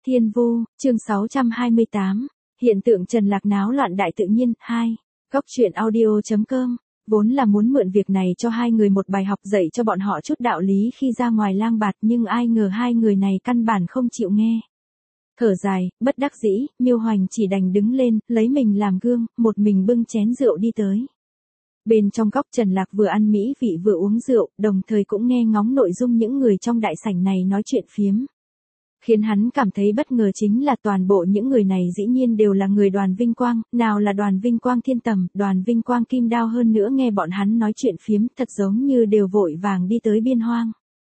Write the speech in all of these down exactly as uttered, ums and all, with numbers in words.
Thiên Vu, chương sáu trăm hai mươi tám, hiện tượng Trần Lạc náo loạn đại tự nhiên, hai. Góc truyện audio chấm com, vốn là muốn mượn việc này cho hai người một bài học dạy cho bọn họ chút đạo lý khi ra ngoài lang bạt, nhưng ai ngờ hai người này căn bản không chịu nghe. Thở dài, bất đắc dĩ, Miêu Hoành chỉ đành đứng lên, lấy mình làm gương, một mình bưng chén rượu đi tới. Bên trong góc Trần Lạc vừa ăn mỹ vị vừa uống rượu, đồng thời cũng nghe ngóng nội dung những người trong đại sảnh này nói chuyện phiếm. Khiến hắn cảm thấy bất ngờ chính là toàn bộ những người này dĩ nhiên đều là người Đoàn Vinh Quang, nào là Đoàn Vinh Quang Thiên Tầm, Đoàn Vinh Quang Kim Đao, hơn nữa nghe bọn hắn nói chuyện phiếm thật giống như đều vội vàng đi tới Biên Hoang.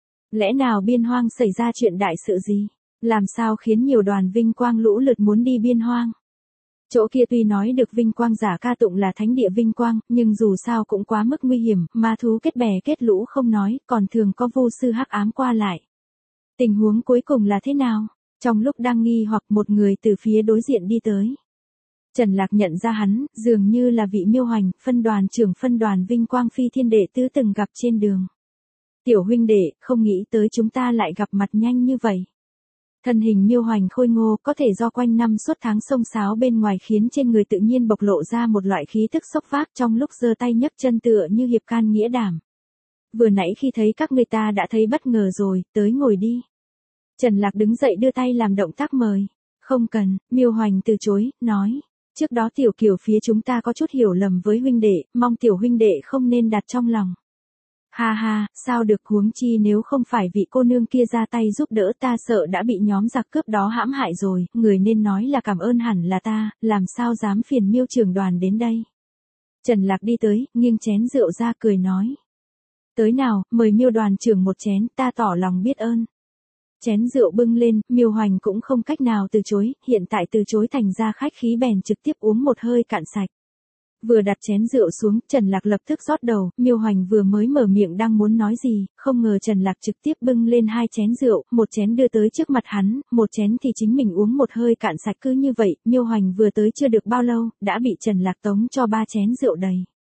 Lẽ nào Biên Hoang xảy ra chuyện đại sự gì? Làm sao khiến nhiều Đoàn Vinh Quang lũ lượt muốn đi Biên Hoang? Chỗ kia tuy nói được Vinh Quang giả ca tụng là thánh địa Vinh Quang, nhưng dù sao cũng quá mức nguy hiểm, ma thú kết bè kết lũ không nói, còn thường có vô sư hắc ám qua lại. Tình huống cuối cùng là thế nào? Trong lúc đang nghi hoặc, một người từ phía đối diện đi tới. Trần Lạc nhận ra hắn, dường như là vị Miêu Hoành, phân đoàn trưởng phân đoàn Vinh Quang Phi Thiên Đệ tứ từng gặp trên đường. Tiểu huynh đệ, không nghĩ tới chúng ta lại gặp mặt nhanh như vậy. Thân hình Miêu Hoành khôi ngô, có thể do quanh năm suốt tháng xông xáo bên ngoài khiến trên người tự nhiên bộc lộ ra một loại khí tức sốc vác, trong lúc giơ tay nhấc chân tựa như hiệp can nghĩa đảm. Vừa nãy khi thấy các người ta đã thấy bất ngờ rồi, tới ngồi đi. Trần Lạc đứng dậy đưa tay làm động tác mời. Không cần, Miêu Hoành từ chối, nói. Trước đó Tiểu Kiều phía chúng ta có chút hiểu lầm với huynh đệ, mong Tiểu huynh đệ không nên đặt trong lòng. Ha ha, sao được, huống chi nếu không phải vị cô nương kia ra tay giúp đỡ ta sợ đã bị nhóm giặc cướp đó hãm hại rồi, người nên nói là cảm ơn hẳn là ta, làm sao dám phiền Miêu trưởng đoàn đến đây. Trần Lạc đi tới, nghiêng chén rượu ra cười nói. Tới nào, mời Miêu đoàn trưởng một chén, ta tỏ lòng biết ơn. Chén rượu bưng lên, Miêu Hoành cũng không cách nào từ chối, hiện tại từ chối thành ra khách khí bèn trực tiếp uống một hơi cạn sạch. Vừa đặt chén rượu xuống, Trần Lạc lập tức rót đầu, Miêu Hoành vừa mới mở miệng đang muốn nói gì, không ngờ Trần Lạc trực tiếp bưng lên hai chén rượu, một chén đưa tới trước mặt hắn, một chén thì chính mình uống một hơi cạn sạch. Cứ như vậy, Miêu Hoành vừa tới chưa được bao lâu, đã bị Trần Lạc tống cho ba chén rượu đầy.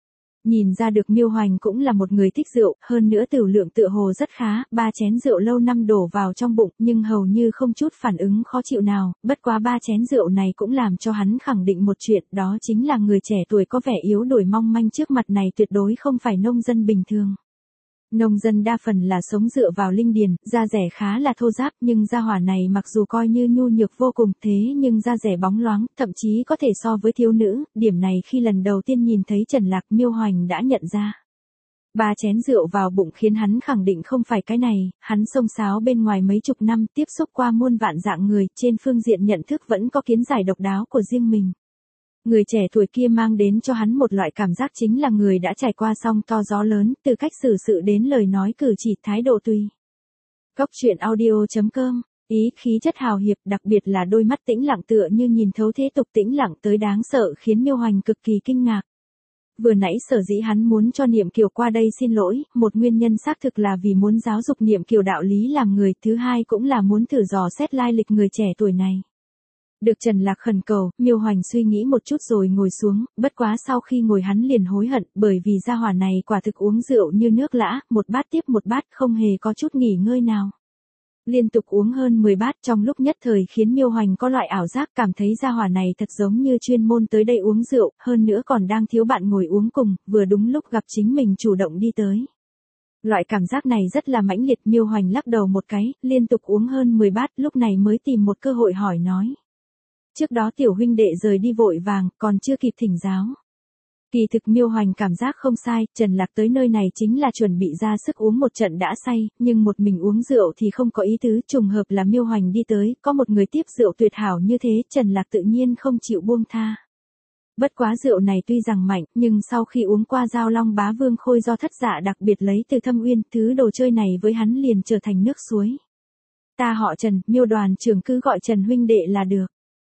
Nhìn ra được Miêu Hoành cũng là một người thích rượu, hơn nữa tửu lượng tựa hồ rất khá, ba chén rượu lâu năm đổ vào trong bụng, nhưng hầu như không chút phản ứng khó chịu nào, bất quá ba chén rượu này cũng làm cho hắn khẳng định một chuyện, đó chính là người trẻ tuổi có vẻ yếu đuối mong manh trước mặt này tuyệt đối không phải nông dân bình thường. Nông dân đa phần là sống dựa vào linh điền, da rẻ khá là thô ráp, nhưng da hỏa này mặc dù coi như nhu nhược vô cùng, thế nhưng da rẻ bóng loáng, thậm chí có thể so với thiếu nữ, điểm này khi lần đầu tiên nhìn thấy Trần Lạc, Miêu Hoành đã nhận ra. Ba chén rượu vào bụng khiến hắn khẳng định không phải cái này, hắn xông xáo bên ngoài mấy chục năm, tiếp xúc qua muôn vạn dạng người, trên phương diện nhận thức vẫn có kiến giải độc đáo của riêng mình. Người trẻ tuổi kia mang đến cho hắn một loại cảm giác chính là người đã trải qua sóng to gió lớn, từ cách xử sự đến lời nói cử chỉ, thái độ tùy. Góc truyện audio chấm com, ý khí chất hào hiệp, đặc biệt là đôi mắt tĩnh lặng tựa như nhìn thấu thế tục, tĩnh lặng tới đáng sợ, khiến Miêu Hoành cực kỳ kinh ngạc. Vừa nãy sở dĩ hắn muốn cho Niệm Kiều qua đây xin lỗi, một nguyên nhân xác thực là vì muốn giáo dục Niệm Kiều đạo lý làm người, thứ hai cũng là muốn thử dò xét lai lịch người trẻ tuổi này. Được Trần Lạc khẩn cầu, Miêu Hoành suy nghĩ một chút rồi ngồi xuống, bất quá sau khi ngồi hắn liền hối hận, bởi vì gia hỏa này quả thực uống rượu như nước lã, một bát tiếp một bát, không hề có chút nghỉ ngơi nào. Liên tục uống hơn mười bát, trong lúc nhất thời khiến Miêu Hoành có loại ảo giác, cảm thấy gia hỏa này thật giống như chuyên môn tới đây uống rượu, hơn nữa còn đang thiếu bạn ngồi uống cùng, vừa đúng lúc gặp chính mình chủ động đi tới. Loại cảm giác này rất là mãnh liệt, Miêu Hoành lắc đầu một cái, liên tục uống hơn mười bát, lúc này mới tìm một cơ hội hỏi nói. Trước đó Tiểu huynh đệ rời đi vội vàng, còn chưa kịp thỉnh giáo. Kỳ thực Miêu Hoành cảm giác không sai, Trần Lạc tới nơi này chính là chuẩn bị ra sức uống một trận đã say, nhưng một mình uống rượu thì không có ý tứ, trùng hợp là Miêu Hoành đi tới, có một người tiếp rượu tuyệt hảo như thế, Trần Lạc tự nhiên không chịu buông tha. Bất quá rượu này tuy rằng mạnh, nhưng sau khi uống qua Giao Long Bá Vương Khôi do thất dạ đặc biệt lấy từ Thâm Uyên, thứ đồ chơi này với hắn liền trở thành nước suối. Ta họ Trần, Miêu đoàn trưởng cứ gọi Trần huynh đệ là được.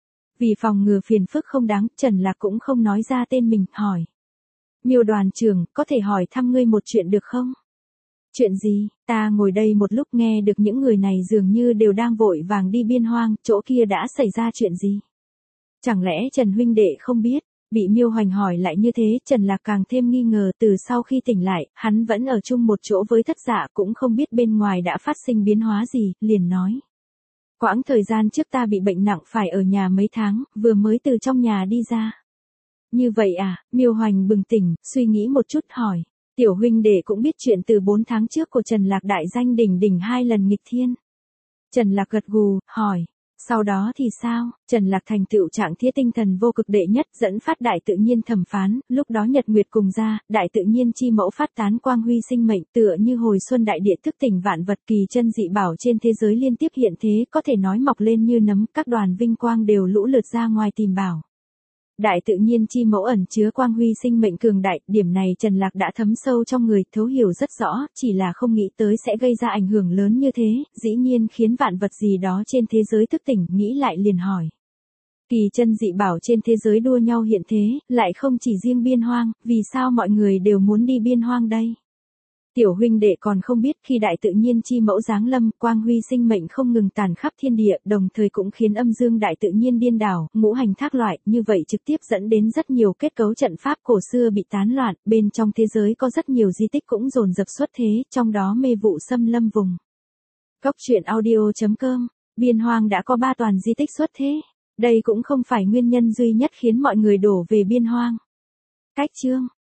Vì phòng ngừa phiền phức không đáng, Trần Lạc cũng không nói ra tên mình, hỏi. Miêu đoàn trưởng, có thể hỏi thăm ngươi một chuyện được không? Chuyện gì? Ta ngồi đây một lúc nghe được những người này dường như đều đang vội vàng đi Biên Hoang, chỗ kia đã xảy ra chuyện gì? Chẳng lẽ Trần huynh đệ không biết? Bị Miêu Hoành hỏi lại như thế, Trần Lạc càng thêm nghi ngờ, từ sau khi tỉnh lại, hắn vẫn ở chung một chỗ với thất dạ, cũng không biết bên ngoài đã phát sinh biến hóa gì, liền nói. Quãng thời gian trước ta bị bệnh nặng phải ở nhà mấy tháng, vừa mới từ trong nhà đi ra. Như vậy à, Miêu Hoành bừng tỉnh, suy nghĩ một chút hỏi. Tiểu huynh đệ cũng biết chuyện từ bốn tháng trước của Trần Lạc đại danh đỉnh đỉnh hai lần nghịch thiên. Trần Lạc gật gù, hỏi. Sau đó thì sao? Trần Lạc thành tựu trạng thái tinh thần vô cực đệ nhất, dẫn phát đại tự nhiên thẩm phán, lúc đó nhật nguyệt cùng ra, đại tự nhiên chi mẫu phát tán quang huy sinh mệnh, tựa như hồi xuân đại địa thức tỉnh vạn vật, kỳ chân dị bảo trên thế giới liên tiếp hiện thế, có thể nói mọc lên như nấm, các đoàn vinh quang đều lũ lượt ra ngoài tìm bảo. Đại tự nhiên chi mẫu ẩn chứa quang huy sinh mệnh cường đại, điểm này Trần Lạc đã thấm sâu trong người, thấu hiểu rất rõ, chỉ là không nghĩ tới sẽ gây ra ảnh hưởng lớn như thế, dĩ nhiên khiến vạn vật gì đó trên thế giới thức tỉnh, nghĩ lại liền hỏi. Kỳ chân dị bảo trên thế giới đua nhau hiện thế, lại không chỉ riêng biên hoang, vì sao mọi người đều muốn đi biên hoang đây? Tiểu huynh đệ còn không biết khi đại tự nhiên chi mẫu giáng lâm, quang huy sinh mệnh không ngừng tàn khắp thiên địa, đồng thời cũng khiến âm dương đại tự nhiên điên đảo, ngũ hành thác loại, như vậy trực tiếp dẫn đến rất nhiều kết cấu trận pháp cổ xưa bị tán loạn, bên trong thế giới có rất nhiều di tích cũng dồn dập xuất thế, trong đó mê vụ xâm lâm vùng. Cốc truyện audio chấm com, biên hoang đã có ba toàn di tích xuất thế, đây cũng không phải nguyên nhân duy nhất khiến mọi người đổ về biên hoang. Cách chương